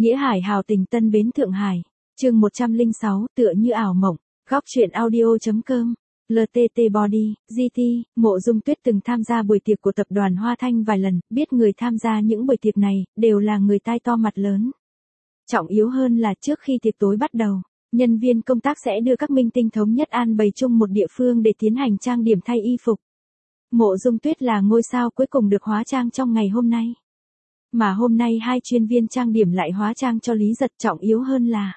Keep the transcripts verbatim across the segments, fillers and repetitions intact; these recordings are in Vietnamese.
Nghĩa Hải hào tình Tân Bến Thượng Hải. Chương một trăm lẻ sáu, tựa như ảo mộng. Góc truyện audio.com. lờ tê tê Body, giê tê, Mộ Dung Tuyết từng tham gia buổi tiệc của tập đoàn Hoa Thanh vài lần, biết người tham gia những buổi tiệc này, đều là người tai to mặt lớn. Trọng yếu hơn là trước khi tiệc tối bắt đầu, nhân viên công tác sẽ đưa các minh tinh thống nhất an bày chung một địa phương để tiến hành trang điểm thay y phục. Mộ Dung Tuyết là ngôi sao cuối cùng được hóa trang trong ngày hôm nay. Mà hôm nay hai chuyên viên trang điểm lại hóa trang cho Lý Giật. Trọng yếu hơn là,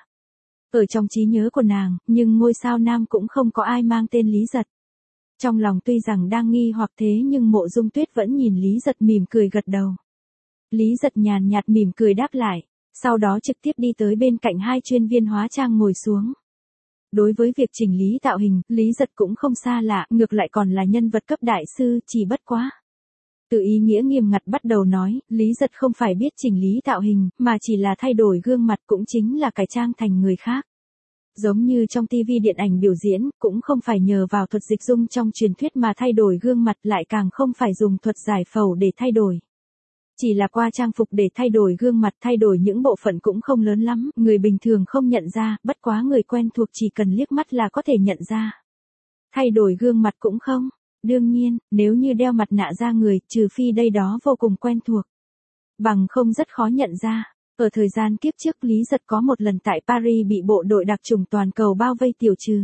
ở trong trí nhớ của nàng, nhưng ngôi sao nam cũng không có ai mang tên Lý Giật. Trong lòng tuy rằng đang nghi hoặc thế nhưng Mộ Dung Tuyết vẫn nhìn Lý Giật mỉm cười gật đầu. Lý Giật nhàn nhạt mỉm cười đáp lại, sau đó trực tiếp đi tới bên cạnh hai chuyên viên hóa trang ngồi xuống. Đối với việc chỉnh lý tạo hình, Lý Giật cũng không xa lạ, ngược lại còn là nhân vật cấp đại sư, chỉ bất quá. Từ ý nghĩa nghiêm ngặt bắt đầu nói, Lý Giật không phải biết chỉnh lý tạo hình, mà chỉ là thay đổi gương mặt, cũng chính là cải trang thành người khác. Giống như trong ti vi điện ảnh biểu diễn, cũng không phải nhờ vào thuật dịch dung trong truyền thuyết mà thay đổi gương mặt, lại càng không phải dùng thuật giải phẫu để thay đổi. Chỉ là qua trang phục để thay đổi gương mặt, thay đổi những bộ phận cũng không lớn lắm, người bình thường không nhận ra, bất quá người quen thuộc chỉ cần liếc mắt là có thể nhận ra. Thay đổi gương mặt cũng không. Đương nhiên, nếu như đeo mặt nạ ra người, trừ phi đây đó vô cùng quen thuộc. Bằng không rất khó nhận ra. Ở thời gian kiếp trước Lý Giật có một lần tại Paris bị bộ đội đặc chủng toàn cầu bao vây tiêu trừ.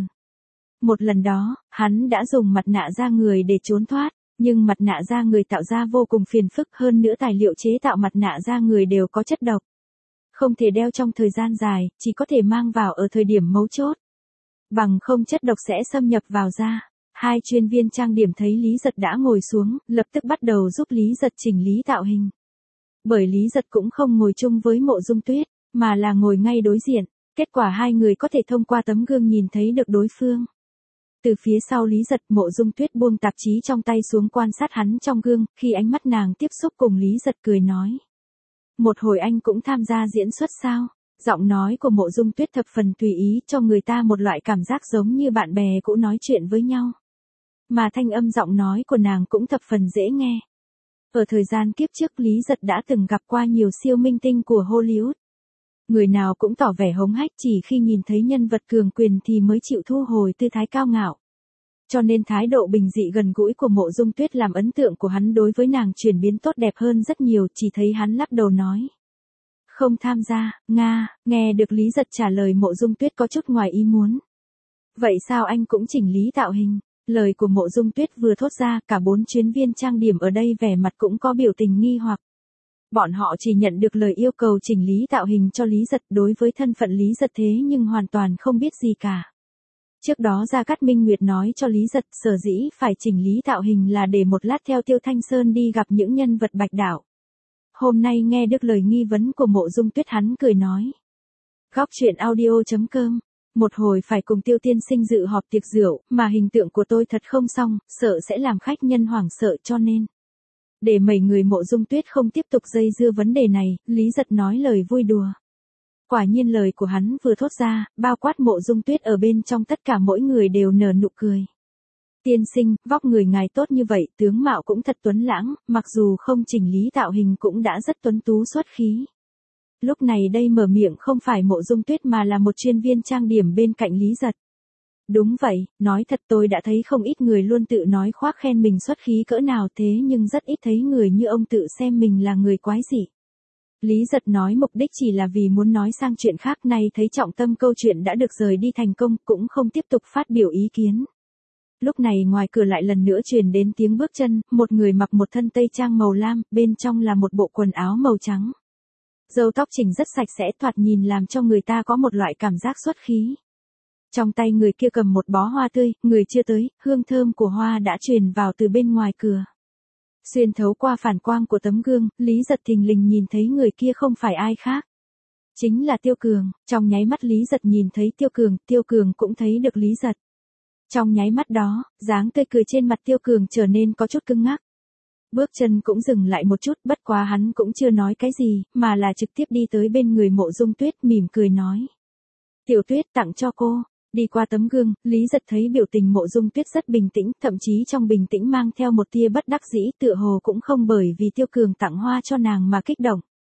Một lần đó, hắn đã dùng mặt nạ da người để trốn thoát, nhưng mặt nạ da người tạo ra vô cùng phiền phức, hơn nữa tài liệu chế tạo mặt nạ da người đều có chất độc. Không thể đeo trong thời gian dài, chỉ có thể mang vào ở thời điểm mấu chốt. Bằng không chất độc sẽ xâm nhập vào da. Hai chuyên viên trang điểm thấy Lý Giật đã ngồi xuống, lập tức bắt đầu giúp Lý Giật chỉnh lý tạo hình. Bởi Lý Giật cũng không ngồi chung với Mộ Dung Tuyết, mà là ngồi ngay đối diện, kết quả hai người có thể thông qua tấm gương nhìn thấy được đối phương. Từ phía sau Lý Giật, Mộ Dung Tuyết buông tạp chí trong tay xuống quan sát hắn trong gương, khi ánh mắt nàng tiếp xúc cùng Lý Giật cười nói. Một hồi anh cũng tham gia diễn xuất sao? Giọng nói của Mộ Dung Tuyết thập phần tùy ý, cho người ta một loại cảm giác giống như bạn bè cũ nói chuyện với nhau. Mà thanh âm giọng nói của nàng cũng thập phần dễ nghe. Ở thời gian kiếp trước Lý Giật đã từng gặp qua nhiều siêu minh tinh của Hollywood. Người nào cũng tỏ vẻ hống hách, chỉ khi nhìn thấy nhân vật cường quyền thì mới chịu thu hồi tư thái cao ngạo. Cho nên thái độ bình dị gần gũi của Mộ Dung Tuyết làm ấn tượng của hắn đối với nàng chuyển biến tốt đẹp hơn rất nhiều, chỉ thấy hắn lắc đầu nói. Không tham gia, Nga. Nghe được Lý Giật trả lời, Mộ Dung Tuyết có chút ngoài ý muốn. Vậy sao anh cũng chỉnh lý tạo hình? Lời của Mộ Dung Tuyết vừa thốt ra, cả bốn chuyên viên trang điểm ở đây vẻ mặt cũng có biểu tình nghi hoặc. Bọn họ chỉ nhận được lời yêu cầu chỉnh lý tạo hình cho Lý Giật, đối với thân phận Lý Giật thế nhưng hoàn toàn không biết gì cả. Trước đó Gia Cát Minh Nguyệt nói cho Lý Giật sở dĩ phải chỉnh lý tạo hình là để một lát theo Tiêu Thanh Sơn đi gặp những nhân vật bạch đảo. Hôm nay nghe được lời nghi vấn của Mộ Dung Tuyết, hắn cười nói. Góc truyện audio.com. Một hồi phải cùng Tiêu tiên sinh dự họp tiệc rượu, mà hình tượng của tôi thật không xong, sợ sẽ làm khách nhân hoảng sợ, cho nên. Để mấy người Mộ Dung Tuyết không tiếp tục dây dưa vấn đề này, Lý Giật nói lời vui đùa. Quả nhiên lời của hắn vừa thốt ra, bao quát Mộ Dung Tuyết ở bên trong tất cả mỗi người đều nở nụ cười. Tiên sinh, vóc người ngài tốt như vậy, tướng mạo cũng thật tuấn lãng, mặc dù không chỉnh lý tạo hình cũng đã rất tuấn tú xuất khí. Lúc này đây mở miệng không phải Mộ Dung Tuyết mà là một chuyên viên trang điểm bên cạnh Lý Giật. Đúng vậy, nói thật tôi đã thấy không ít người luôn tự nói khoác khen mình xuất khí cỡ nào, thế nhưng rất ít thấy người như ông tự xem mình là người quái dị. Lý Giật nói mục đích chỉ là vì muốn nói sang chuyện khác, nay thấy trọng tâm câu chuyện đã được rời đi thành công, cũng không tiếp tục phát biểu ý kiến. Lúc này ngoài cửa lại lần nữa truyền đến tiếng bước chân, một người mặc một thân tây trang màu lam, bên trong là một bộ quần áo màu trắng. Râu tóc chỉnh rất sạch sẽ, thoạt nhìn làm cho người ta có một loại cảm giác xuất khí. Trong tay người kia cầm một bó hoa tươi, người chưa tới, hương thơm của hoa đã truyền vào từ bên ngoài cửa. Xuyên thấu qua phản quang của tấm gương, Lý Giật thình lình nhìn thấy người kia không phải ai khác. Chính là Tiêu Cường. Trong nháy mắt Lý Giật nhìn thấy Tiêu Cường, Tiêu Cường cũng thấy được Lý Giật. Trong nháy mắt đó, dáng tươi cười trên mặt Tiêu Cường trở nên có chút cứng ngắc. Bước chân cũng dừng lại một chút, bất quá hắn cũng chưa nói cái gì, mà là trực tiếp đi tới bên người Mộ Dung Tuyết, mỉm cười nói. Tiểu Tuyết, tặng cho cô. Đi qua tấm gương, Lý Giật thấy biểu tình Mộ Dung Tuyết rất bình tĩnh, thậm chí trong bình tĩnh mang theo một tia bất đắc dĩ, tựa hồ cũng không bởi vì Tiêu Cường tặng hoa cho nàng mà kích động.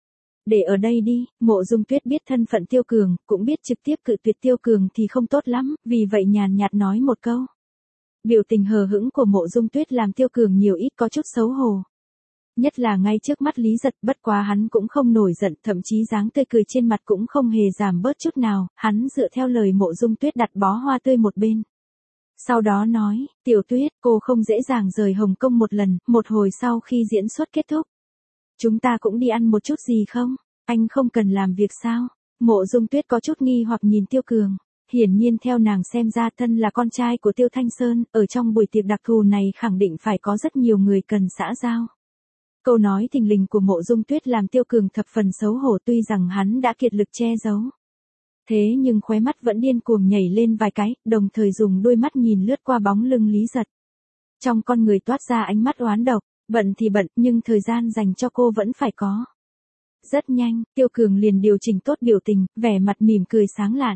để ở đây đi, Mộ Dung Tuyết biết thân phận Tiêu Cường, cũng biết trực tiếp cự tuyệt Tiêu Cường thì không tốt lắm, vì vậy nhàn nhạt nói một câu. Biểu tình hờ hững của Mộ Dung Tuyết làm Tiêu Cường nhiều ít có chút xấu hổ. Nhất là ngay trước mắt Lý Giật, bất quá hắn cũng không nổi giận, thậm chí dáng tươi cười trên mặt cũng không hề giảm bớt chút nào, hắn dựa theo lời Mộ Dung Tuyết đặt bó hoa tươi một bên. Sau đó nói, Tiểu Tuyết, cô không dễ dàng rời Hồng Kông một lần, một hồi sau khi diễn xuất kết thúc. Chúng ta cũng đi ăn một chút gì không? Anh không cần làm việc sao? Mộ Dung Tuyết có chút nghi hoặc nhìn Tiêu Cường. Hiển nhiên theo nàng xem ra thân là con trai của Tiêu Thanh Sơn, ở trong buổi tiệc đặc thù này khẳng định phải có rất nhiều người cần xã giao. Câu nói thình lình của Mộ Dung Tuyết làm Tiêu Cường thập phần xấu hổ, tuy rằng hắn đã kiệt lực che giấu. Thế nhưng khóe mắt vẫn điên cuồng nhảy lên vài cái, đồng thời dùng đôi mắt nhìn lướt qua bóng lưng Lý Giật. Trong con người toát ra ánh mắt oán độc, bận thì bận nhưng thời gian dành cho cô vẫn phải có. Rất nhanh, Tiêu Cường liền điều chỉnh tốt biểu tình, vẻ mặt mỉm cười sáng lạn.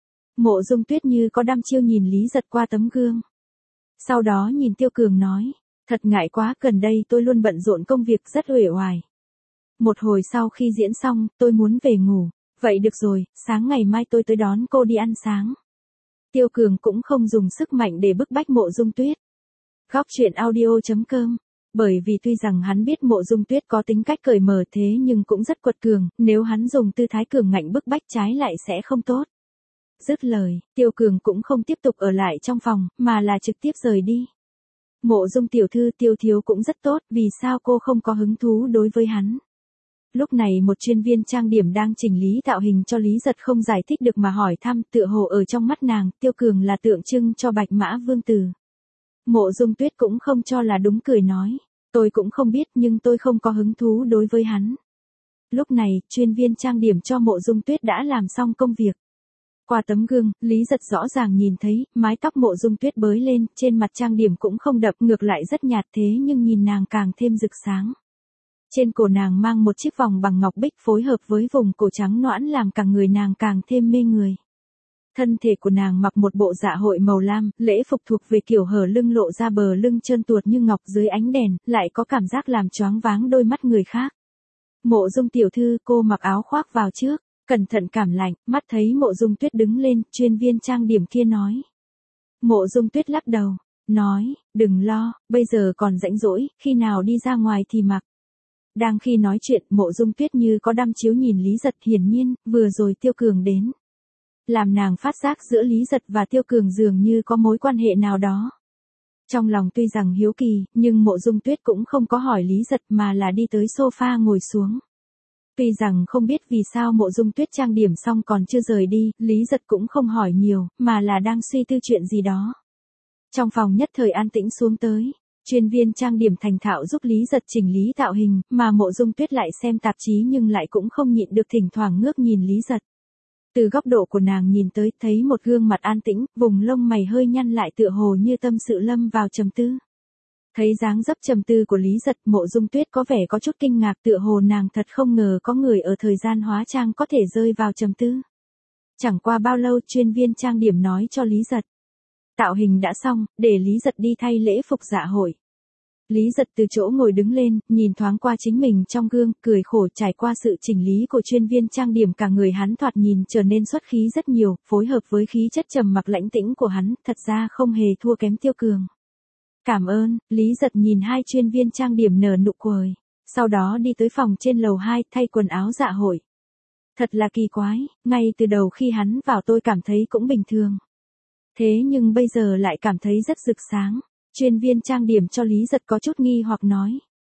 Mộ Dung Tuyết như có đăm chiêu nhìn Lý Giật qua tấm gương. Sau đó nhìn Tiêu Cường nói, thật ngại quá, gần đây tôi luôn bận rộn công việc rất uể oải. Một hồi sau khi diễn xong, tôi muốn về ngủ. Vậy được rồi, sáng ngày mai tôi tới đón cô đi ăn sáng. Tiêu Cường cũng không dùng sức mạnh để bức bách Mộ Dung Tuyết. Góc truyện audio chấm com. Bởi vì tuy rằng hắn biết Mộ Dung Tuyết có tính cách cởi mở thế nhưng cũng rất quật cường, nếu hắn dùng tư thái cường ngạnh bức bách trái lại sẽ không tốt. Dứt lời, Tiêu Cường cũng không tiếp tục ở lại trong phòng, mà là trực tiếp rời đi. Mộ Dung tiểu thư, Tiêu thiếu cũng rất tốt, vì sao cô không có hứng thú đối với hắn? Lúc này một chuyên viên trang điểm đang chỉnh lý tạo hình cho Lý Giật không giải thích được mà hỏi thăm, tựa hồ ở trong mắt nàng, Tiêu Cường là tượng trưng cho Bạch Mã Vương Tử. Mộ Dung Tuyết cũng không cho là đúng, cười nói, tôi cũng không biết nhưng tôi không có hứng thú đối với hắn. Lúc này, chuyên viên trang điểm cho Mộ Dung Tuyết đã làm xong công việc. Qua tấm gương, Lý Giật rõ ràng nhìn thấy, mái tóc Mộ Dung Tuyết bới lên, trên mặt trang điểm cũng không đậm, ngược lại rất nhạt, thế nhưng nhìn nàng càng thêm rực sáng. Trên cổ nàng mang một chiếc vòng bằng ngọc bích phối hợp với vùng cổ trắng nõn làm cả người nàng càng thêm mê người. Thân thể của nàng mặc một bộ dạ hội màu lam, lễ phục thuộc về kiểu hở lưng lộ ra bờ lưng trơn tuột như ngọc dưới ánh đèn, lại có cảm giác làm choáng váng đôi mắt người khác. Mộ Dung tiểu thư, cô mặc áo khoác vào trước, cẩn thận cảm lạnh, mắt thấy Mộ Dung Tuyết đứng lên, chuyên viên trang điểm kia nói. Mộ Dung Tuyết lắc đầu, nói, đừng lo, bây giờ còn rảnh rỗi, khi nào đi ra ngoài thì mặc. Đang khi nói chuyện, Mộ Dung Tuyết như có đăm chiếu nhìn Lý Giật, hiển nhiên, vừa rồi Tiêu Cường đến. Làm nàng phát giác giữa Lý Giật và Tiêu Cường dường như có mối quan hệ nào đó. Trong lòng tuy rằng hiếu kỳ, nhưng Mộ Dung Tuyết cũng không có hỏi Lý Giật mà là đi tới sofa ngồi xuống. Tuy rằng không biết vì sao Mộ Dung Tuyết trang điểm xong còn chưa rời đi, Lý Giật cũng không hỏi nhiều, mà là đang suy tư chuyện gì đó. Trong phòng nhất thời an tĩnh xuống tới. Chuyên viên trang điểm thành thạo giúp Lý Giật chỉnh lý tạo hình, mà Mộ Dung Tuyết lại xem tạp chí nhưng lại cũng không nhịn được thỉnh thoảng ngước nhìn Lý Giật. Từ góc độ của nàng nhìn tới, thấy một gương mặt an tĩnh, vùng lông mày hơi nhăn lại tựa hồ như tâm sự lâm vào trầm tư. Thấy dáng dấp trầm tư của Lý Giật, Mộ Dung Tuyết có vẻ có chút kinh ngạc, tựa hồ nàng thật không ngờ có người ở thời gian hóa trang có thể rơi vào trầm tư. Chẳng qua bao lâu, chuyên viên trang điểm nói cho Lý Giật. Tạo hình đã xong, để Lý Giật đi thay lễ phục dạ hội. Lý Giật từ chỗ ngồi đứng lên, nhìn thoáng qua chính mình trong gương, cười khổ, trải qua sự chỉnh lý của chuyên viên trang điểm cả người hắn thoạt nhìn trở nên xuất khí rất nhiều, phối hợp với khí chất trầm mặc lãnh tĩnh của hắn, thật ra không hề thua kém Tiêu Cường. Cảm ơn, Lý Giật nhìn hai chuyên viên trang điểm nở nụ cười. Sau đó đi tới phòng trên lầu hai thay quần áo dạ hội. Thật là kỳ quái, ngay từ đầu khi hắn vào tôi cảm thấy cũng bình thường. Thế nhưng bây giờ lại cảm thấy rất rực sáng. Chuyên viên trang điểm cho Lý Giật có chút nghi hoặc nói.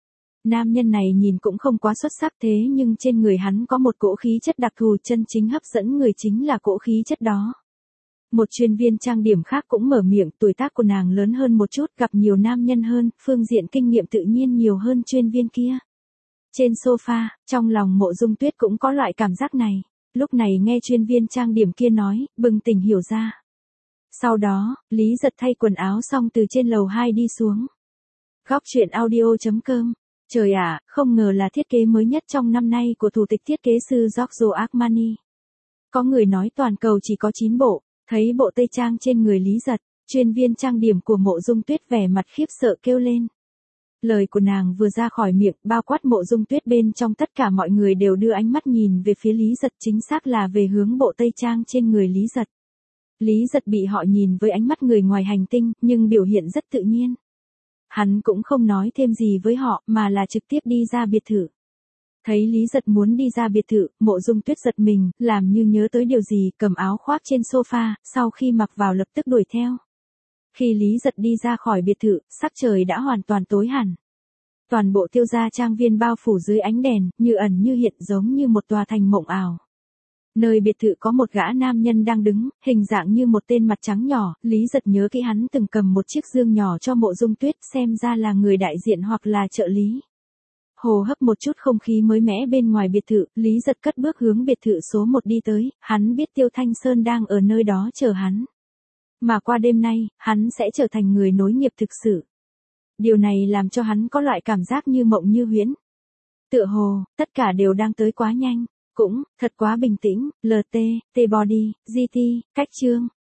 Nam nhân này nhìn cũng không quá xuất sắc thế nhưng trên người hắn có một cỗ khí chất đặc thù, chân chính hấp dẫn người chính là cỗ khí chất đó. Một chuyên viên trang điểm khác cũng mở miệng, tuổi tác của nàng lớn hơn một chút, gặp nhiều nam nhân hơn, phương diện kinh nghiệm tự nhiên nhiều hơn chuyên viên kia. Trên sofa, trong lòng Mộ Dung Tuyết cũng có loại cảm giác này. Lúc này nghe chuyên viên trang điểm kia nói, bừng tỉnh hiểu ra. Sau đó, Lý Giật thay quần áo xong từ trên lầu hai đi xuống. Góc truyện audio chấm com. Trời ạ, không ngờ là thiết kế mới nhất trong năm nay của thủ tịch thiết kế sư Giorgio Armani. Có người nói toàn cầu chỉ có chín bộ, thấy bộ tây trang trên người Lý Giật, chuyên viên trang điểm của Mộ Dung Tuyết vẻ mặt khiếp sợ kêu lên. Lời của nàng vừa ra khỏi miệng, bao quát Mộ Dung Tuyết bên trong tất cả mọi người đều đưa ánh mắt nhìn về phía Lý Giật, chính xác là về hướng bộ tây trang trên người Lý Giật. Lý Giật bị họ nhìn với ánh mắt người ngoài hành tinh, nhưng biểu hiện rất tự nhiên. Hắn cũng không nói thêm gì với họ, mà là trực tiếp đi ra biệt thự. Thấy Lý Giật muốn đi ra biệt thự, Mộ Dung Tuyết giật mình, làm như nhớ tới điều gì, cầm áo khoác trên sofa, sau khi mặc vào lập tức đuổi theo. Khi Lý Giật đi ra khỏi biệt thự, sắc trời đã hoàn toàn tối hẳn. Toàn bộ Tiêu gia trang viên bao phủ dưới ánh đèn, như ẩn như hiện, giống như một tòa thành mộng ảo. Nơi biệt thự có một gã nam nhân đang đứng, hình dạng như một tên mặt trắng nhỏ, Lý Giật nhớ kỹ hắn từng cầm một chiếc dương nhỏ cho Mộ Dung Tuyết, xem ra là người đại diện hoặc là trợ lý. Hồ hấp một chút không khí mới mẻ bên ngoài biệt thự, Lý Giật cất bước hướng biệt thự số một đi tới, hắn biết Tiêu Thanh Sơn đang ở nơi đó chờ hắn. Mà qua đêm nay, hắn sẽ trở thành người nối nghiệp thực sự. Điều này làm cho hắn có loại cảm giác như mộng như huyễn. Tựa hồ, tất cả đều đang tới quá nhanh, cũng, thật quá bình tĩnh, lờ tê, T-body, giê tê, cách chương.